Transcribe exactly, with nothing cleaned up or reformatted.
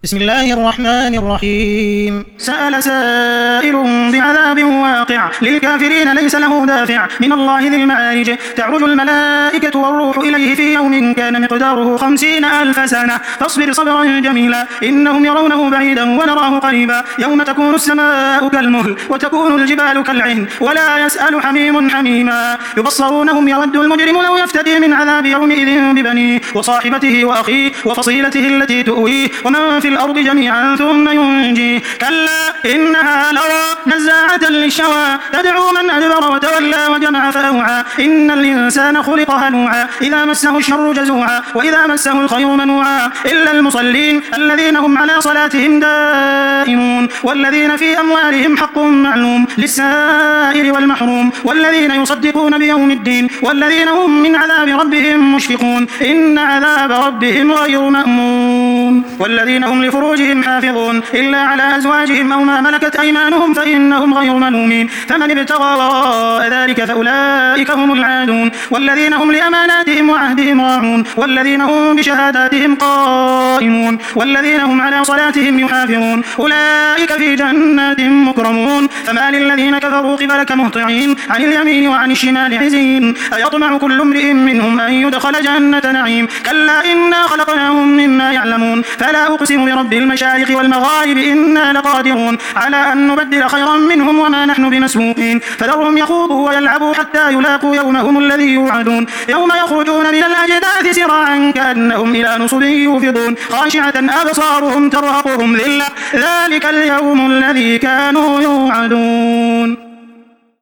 بسم الله الرحمن الرحيم سأل سائل بعذاب واقع للكافرين ليس له دافع من الله ذي المعارج تعرج الملائكة والروح إليه في يوم كان مقداره خمسين ألف سنة فاصبر صبرا جميلا إنهم يرونه بعيدا ونراه قريبا يوم تكون السماء كالمهل وتكون الجبال كالعهن ولا يسأل حميم حميما يبصرونهم يود المجرم لو يفتدي من عذاب يومئذ ببنيه وصاحبته وأخيه وفصيلته التي تؤويه ومن في الأرض جميعا ثم ينجيه كلا إنها لظى نزاعة للشوى تدعو من أدبر وتولى وجمع فأوعى إن الإنسان خلق هلوعا إذا مسه الشر جزوعا وإذا مسه الخير منوعا إلا المصلين الذين هم على صلاتهم دائمون والذين في أموالهم حق معلوم للسائل والمحروم والذين يصدقون بيوم الدين والذين هم من عذاب ربهم مشفقون إن عذاب ربهم غير مأمون والذين هم لفروجهم حافظون إلا على أزواجهم أو ما ملكت أيمانهم فإنهم غير ملومين فمن ابتغى وراء ذلك فأولئك هم العادون والذين هم لأماناتهم وعهدهم راعون والذين هم بشهاداتهم قائمون والذين هم على صلاتهم يحافظون أولئك في جنات مكرمون فما للذين كفروا قبلك مهطعين عن اليمين وعن الشمال عزين أيطمع كل امرئ منهم أن يدخل جنة نعيم كلا إنا خلقناهم مما يعلمون فلا أقسم برب المشارق والمغارب إنا لقادرون على أن نبدل خيرا منهم وما نحن بمسبوقين فذرهم يخوضوا ويلعبوا حتى يلاقوا يومهم الذي يوعدون يوم يخرجون من الأجداث سراعا كأنهم إلى نصب يوفضون خاشعة أبصارهم ترهقهم ذلة ذلك اليوم الذي كانوا يوعدون.